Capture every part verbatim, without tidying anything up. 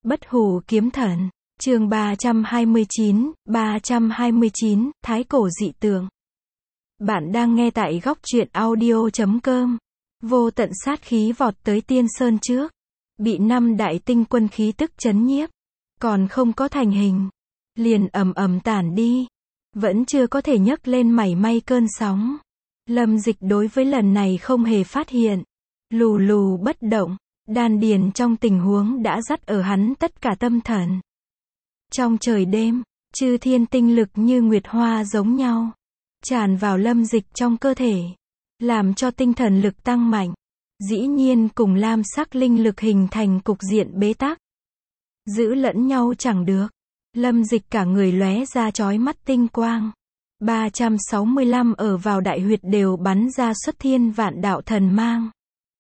Bất hủ kiếm thần, chương ba trăm hai mươi chín, ba trăm hai mươi chín, Thái cổ dị tượng. Bạn đang nghe tại góc truyện audio chấm com. Vô tận sát khí vọt tới Tiên Sơn trước, bị năm đại tinh quân khí tức chấn nhiếp, còn không có thành hình, liền ầm ầm tản đi, vẫn chưa có thể nhấc lên mảy may cơn sóng. Lâm Dịch đối với lần này không hề phát hiện, lù lù bất động, đan điền trong tình huống đã dắt ở hắn tất cả tâm thần. Trong trời đêm, chư thiên tinh lực như nguyệt hoa giống nhau, tràn vào Lâm Dịch trong cơ thể, làm cho tinh thần lực tăng mạnh, dĩ nhiên cùng lam sắc linh lực hình thành cục diện bế tắc. Giữ lẫn nhau chẳng được, Lâm Dịch cả người lóe ra chói mắt tinh quang. ba trăm sáu mươi lăm ở vào đại huyệt đều bắn ra xuất thiên vạn đạo thần mang.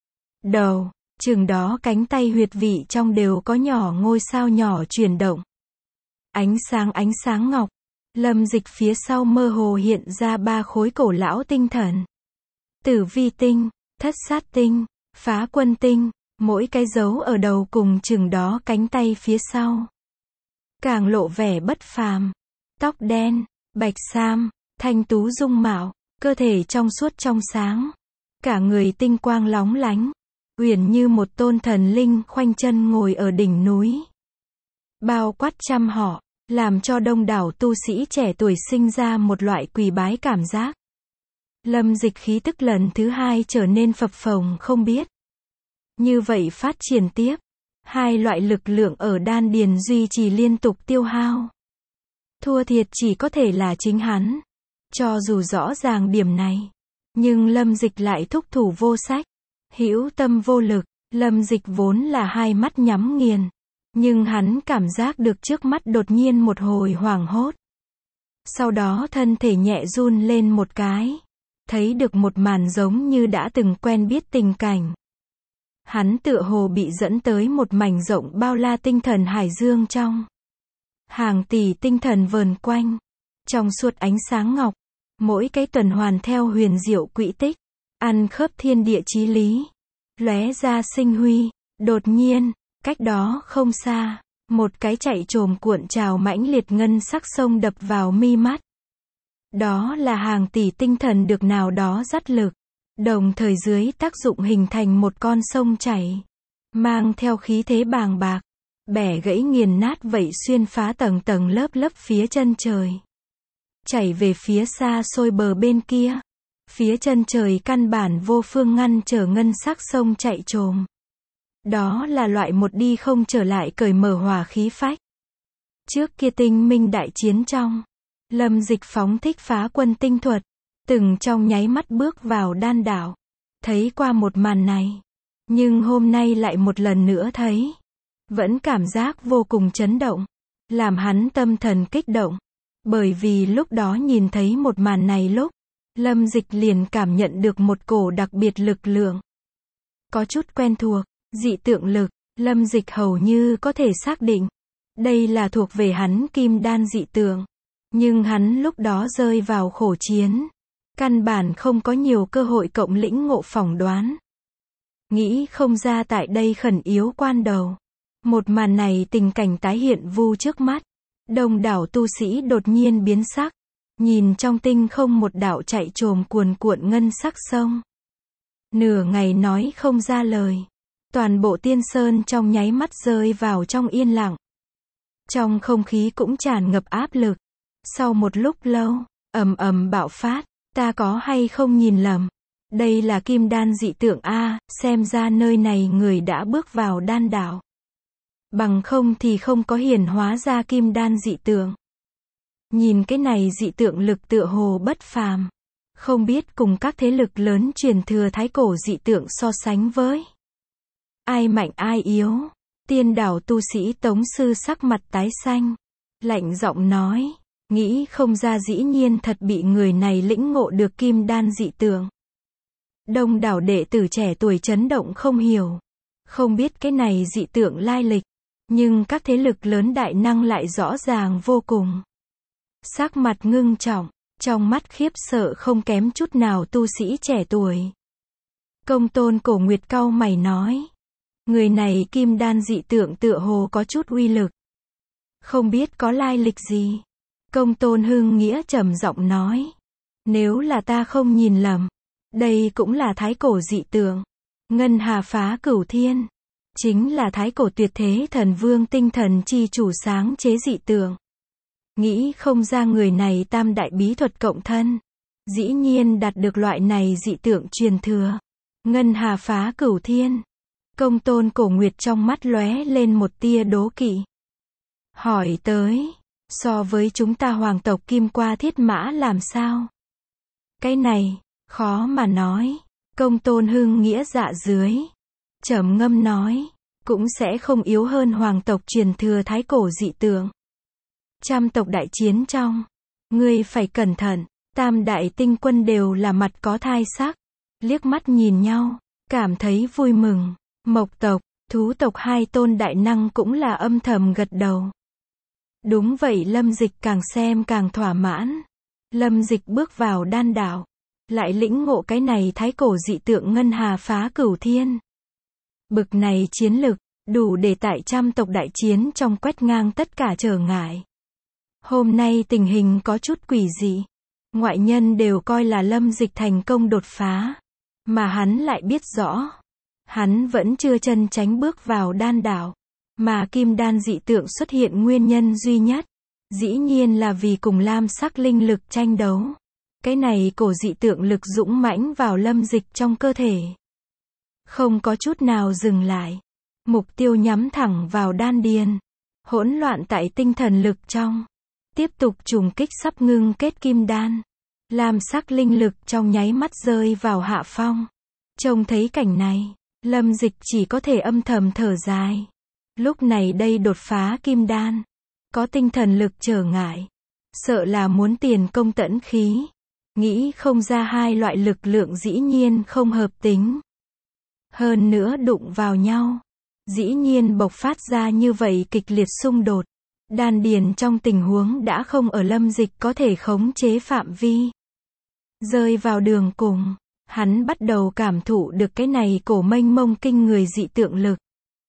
Đầu, chừng đó cánh tay huyệt vị trong đều có nhỏ ngôi sao nhỏ chuyển động. Ánh sáng ánh sáng ngọc, Lâm Dịch phía sau mơ hồ hiện ra ba khối cổ lão tinh thần. Tử vi tinh, thất sát tinh, phá quân tinh, mỗi cái dấu ở đầu cùng chừng đó cánh tay phía sau. Càng lộ vẻ bất phàm, tóc đen, bạch sam, thanh tú dung mạo, cơ thể trong suốt trong sáng, cả người tinh quang lóng lánh, uyển như một tôn thần linh khoanh chân ngồi ở đỉnh núi. Bao quát trăm họ, làm cho đông đảo tu sĩ trẻ tuổi sinh ra một loại quỳ bái cảm giác. Lâm Dịch khí tức lần thứ hai trở nên phập phồng không biết. Như vậy phát triển tiếp, hai loại lực lượng ở đan điền duy trì liên tục tiêu hao. Thua thiệt chỉ có thể là chính hắn. Cho dù rõ ràng điểm này, nhưng Lâm Dịch lại thúc thủ vô sách, hữu tâm vô lực. Lâm Dịch vốn là hai mắt nhắm nghiền, nhưng hắn cảm giác được trước mắt đột nhiên một hồi hoảng hốt. Sau đó thân thể nhẹ run lên một cái, thấy được một màn giống như đã từng quen biết tình cảnh. Hắn tựa hồ bị dẫn tới một mảnh rộng bao la tinh thần hải dương trong. Hàng tỷ tinh thần vờn quanh, trong suốt ánh sáng ngọc, mỗi cái tuần hoàn theo huyền diệu quỹ tích, ăn khớp thiên địa chí lý, lóe ra sinh huy. Đột nhiên, cách đó không xa, một cái chạy trồm cuộn trào mãnh liệt ngân sắc sông đập vào mi mắt. Đó là hàng tỷ tinh thần được nào đó dắt lực, đồng thời dưới tác dụng hình thành một con sông chảy, mang theo khí thế bàng bạc, bẻ gãy nghiền nát vậy xuyên phá tầng tầng lớp lớp phía chân trời. Chảy về phía xa xôi bờ bên kia, phía chân trời căn bản vô phương ngăn trở ngân sắc sông chạy trồm. Đó là loại một đi không trở lại cởi mở hỏa khí phách. Trước kia tinh minh đại chiến trong, Lâm Dịch phóng thích phá quân tinh thuật, từng trong nháy mắt bước vào đan đạo, thấy qua một màn này, nhưng hôm nay lại một lần nữa thấy, vẫn cảm giác vô cùng chấn động, làm hắn tâm thần kích động, bởi vì lúc đó nhìn thấy một màn này lúc, Lâm Dịch liền cảm nhận được một cổ đặc biệt lực lượng, có chút quen thuộc, dị tượng lực. Lâm Dịch hầu như có thể xác định, đây là thuộc về hắn kim đan dị tượng, nhưng hắn lúc đó rơi vào khổ chiến, căn bản không có nhiều cơ hội cộng lĩnh ngộ phỏng đoán. Nghĩ không ra tại đây khẩn yếu quan đầu, một màn này tình cảnh tái hiện vu trước mắt, đông đảo tu sĩ đột nhiên biến sắc, nhìn trong tinh không một đạo chạy trồm cuồn cuộn ngân sắc sông. Nửa ngày nói không ra lời, toàn bộ Tiên Sơn trong nháy mắt rơi vào trong yên lặng. Trong không khí cũng tràn ngập áp lực. Sau một lúc lâu, ầm ầm bạo phát, ta có hay không nhìn lầm? Đây là kim đan dị tượng a, xem ra nơi này người đã bước vào đan đạo. Bằng không thì không có hiển hóa ra kim đan dị tượng. Nhìn cái này dị tượng lực tựa hồ bất phàm, không biết cùng các thế lực lớn truyền thừa thái cổ dị tượng so sánh với ai mạnh ai yếu. Tiên đảo tu sĩ Tống Sư sắc mặt tái xanh, lạnh giọng nói, nghĩ không ra dĩ nhiên thật bị người này lĩnh ngộ được kim đan dị tượng. Đông đảo đệ tử trẻ tuổi chấn động không hiểu, không biết cái này dị tượng lai lịch, nhưng các thế lực lớn đại năng lại rõ ràng vô cùng. Sắc mặt ngưng trọng, trong mắt khiếp sợ không kém chút nào tu sĩ trẻ tuổi. Công tôn Cổ Nguyệt cau mày nói, Người này kim đan dị tượng tựa hồ có chút uy lực. Không biết có lai lịch gì. Công Tôn Hưng Nghĩa trầm giọng nói. Nếu là ta không nhìn lầm, đây cũng là thái cổ dị tượng. Ngân hà phá cửu thiên. Chính là thái cổ tuyệt thế thần vương tinh thần chi chủ sáng chế dị tượng. Nghĩ không ra người này tam đại bí thuật cộng thân. Dĩ nhiên đạt được loại này dị tượng truyền thừa. Ngân hà phá cửu thiên. Công Tôn Cổ Nguyệt trong mắt lóe lên một tia đố kỵ. Hỏi tới, so với chúng ta hoàng tộc Kim Qua Thiết Mã làm sao? Cái này, khó mà nói. Công Tôn Hưng Nghĩa dạ dưới. Trầm ngâm nói, cũng sẽ không yếu hơn hoàng tộc truyền thừa thái cổ dị tượng. Trăm tộc đại chiến trong, ngươi phải cẩn thận, tam đại tinh quân đều là mặt có thai sắc. Liếc mắt nhìn nhau, cảm thấy vui mừng. Mộc tộc, thú tộc hai tôn đại năng cũng là âm thầm gật đầu. Đúng vậy, Lâm Dịch càng xem càng thỏa mãn. Lâm Dịch bước vào đan đạo, lại lĩnh ngộ cái này thái cổ dị tượng ngân hà phá cửu thiên. Bực này chiến lực, đủ để tại trăm tộc đại chiến trong quét ngang tất cả trở ngại. Hôm nay tình hình có chút quỷ dị. Ngoại nhân đều coi là Lâm Dịch thành công đột phá. Mà hắn lại biết rõ. Hắn vẫn chưa chân tránh bước vào đan đạo. Mà kim đan dị tượng xuất hiện nguyên nhân duy nhất. Dĩ nhiên là vì cùng lam sắc linh lực tranh đấu. Cái này cổ dị tượng lực dũng mãnh vào Lâm Dịch trong cơ thể. Không có chút nào dừng lại. Mục tiêu nhắm thẳng vào đan điền. Hỗn loạn tại tinh thần lực trong. Tiếp tục trùng kích sắp ngưng kết kim đan. Lam sắc linh lực trong nháy mắt rơi vào hạ phong. Trông thấy cảnh này, Lâm Dịch chỉ có thể âm thầm thở dài. Lúc này đây đột phá kim đan. Có tinh thần lực trở ngại. Sợ là muốn tiền công tẫn khí. Nghĩ không ra hai loại lực lượng dĩ nhiên không hợp tính. Hơn nữa đụng vào nhau. Dĩ nhiên bộc phát ra như vậy kịch liệt xung đột. Đan điền trong tình huống đã không ở Lâm Dịch có thể khống chế phạm vi. Rơi vào đường cùng, hắn bắt đầu cảm thụ được cái này cổ mênh mông kinh người dị tượng lực.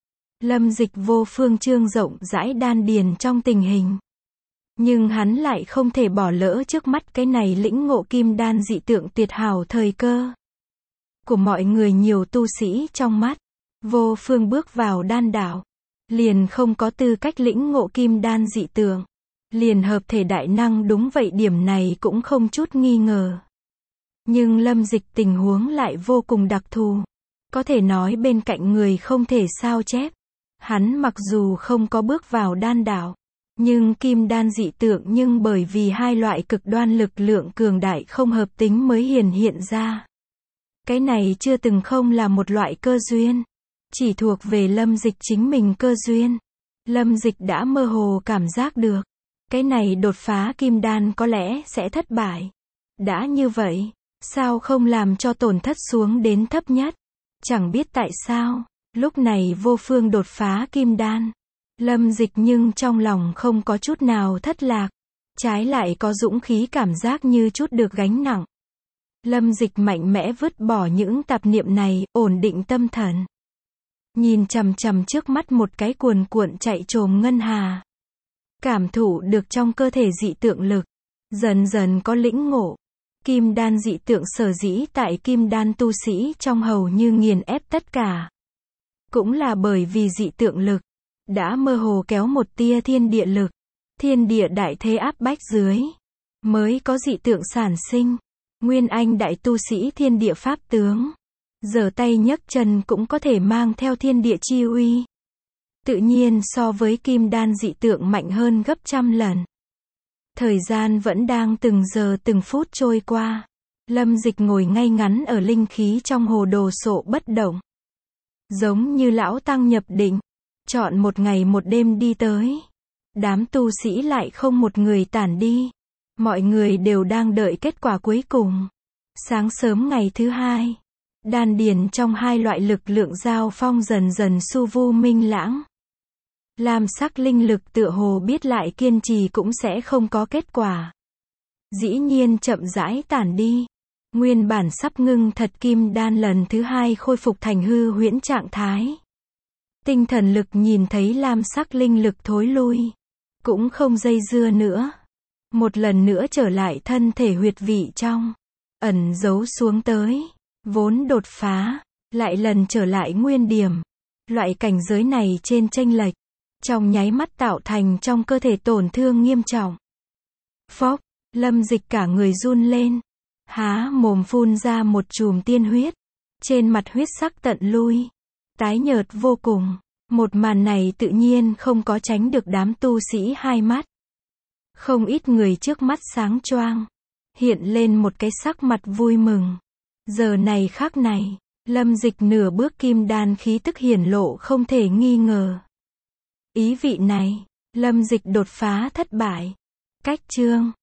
Lâm Dịch vô phương trương rộng rãi đan điền trong tình hình. Nhưng hắn lại không thể bỏ lỡ trước mắt cái này lĩnh ngộ kim đan dị tượng tuyệt hảo thời cơ. Của mọi người nhiều tu sĩ trong mắt, vô phương bước vào đan đạo. Liền không có tư cách lĩnh ngộ kim đan dị tượng. Liền hợp thể đại năng đúng vậy, điểm này cũng không chút nghi ngờ. Nhưng Lâm Dịch tình huống lại vô cùng đặc thù. Có thể nói bên cạnh người không thể sao chép. Hắn mặc dù không có bước vào đan đạo. Nhưng kim đan dị tượng nhưng bởi vì hai loại cực đoan lực lượng cường đại không hợp tính mới hiển hiện ra. Cái này chưa từng không là một loại cơ duyên. Chỉ thuộc về Lâm Dịch chính mình cơ duyên. Lâm Dịch đã mơ hồ cảm giác được. Cái này đột phá kim đan có lẽ sẽ thất bại. Đã như vậy, sao không làm cho tổn thất xuống đến thấp nhất? Chẳng biết tại sao, lúc này vô phương đột phá kim đan. Lâm Dịch nhưng trong lòng không có chút nào thất lạc. Trái lại có dũng khí cảm giác như chút được gánh nặng. Lâm Dịch mạnh mẽ vứt bỏ những tạp niệm này, ổn định tâm thần. Nhìn chằm chằm trước mắt một cái cuồn cuộn chạy trồm ngân hà. Cảm thụ được trong cơ thể dị tượng lực. Dần dần có lĩnh ngộ. Kim đan dị tượng sở dĩ tại kim đan tu sĩ trong hầu như nghiền ép tất cả. Cũng là bởi vì dị tượng lực. Đã mơ hồ kéo một tia thiên địa lực. Thiên địa đại thế áp bách dưới. Mới có dị tượng sản sinh. Nguyên anh đại tu sĩ thiên địa pháp tướng. Giở tay nhấc chân cũng có thể mang theo thiên địa chi uy. Tự nhiên so với kim đan dị tượng mạnh hơn gấp trăm lần. Thời gian vẫn đang từng giờ từng phút trôi qua. Lâm Dịch ngồi ngay ngắn ở linh khí trong hồ đồ sộ bất động. Giống như lão tăng nhập định. Chọn một ngày một đêm đi tới. Đám tu sĩ lại không một người tản đi. Mọi người đều đang đợi kết quả cuối cùng. Sáng sớm ngày thứ hai. Đan điền trong hai loại lực lượng giao phong dần dần su vu minh lãng. Lam sắc linh lực tựa hồ biết lại kiên trì cũng sẽ không có kết quả. Dĩ nhiên chậm rãi tản đi. Nguyên bản sắp ngưng thật kim đan lần thứ hai khôi phục thành hư huyễn trạng thái. Tinh thần lực nhìn thấy lam sắc linh lực thối lui. Cũng không dây dưa nữa. Một lần nữa trở lại thân thể huyệt vị trong. Ẩn giấu xuống tới. Vốn đột phá. Lại lần trở lại nguyên điểm. Loại cảnh giới này trên chênh lệch. Trong nháy mắt tạo thành trong cơ thể tổn thương nghiêm trọng. Phốc, Lâm Dịch cả người run lên. Há mồm phun ra một chùm tiên huyết. Trên mặt huyết sắc tận lui. Tái nhợt vô cùng. Một màn này tự nhiên không có tránh được đám tu sĩ hai mắt. Không ít người trước mắt sáng choang. Hiện lên một cái sắc mặt vui mừng. Giờ này khắc này, Lâm Dịch nửa bước kim đan khí tức hiển lộ không thể nghi ngờ. Ý vị này, Lâm Dịch đột phá thất bại. Cách chương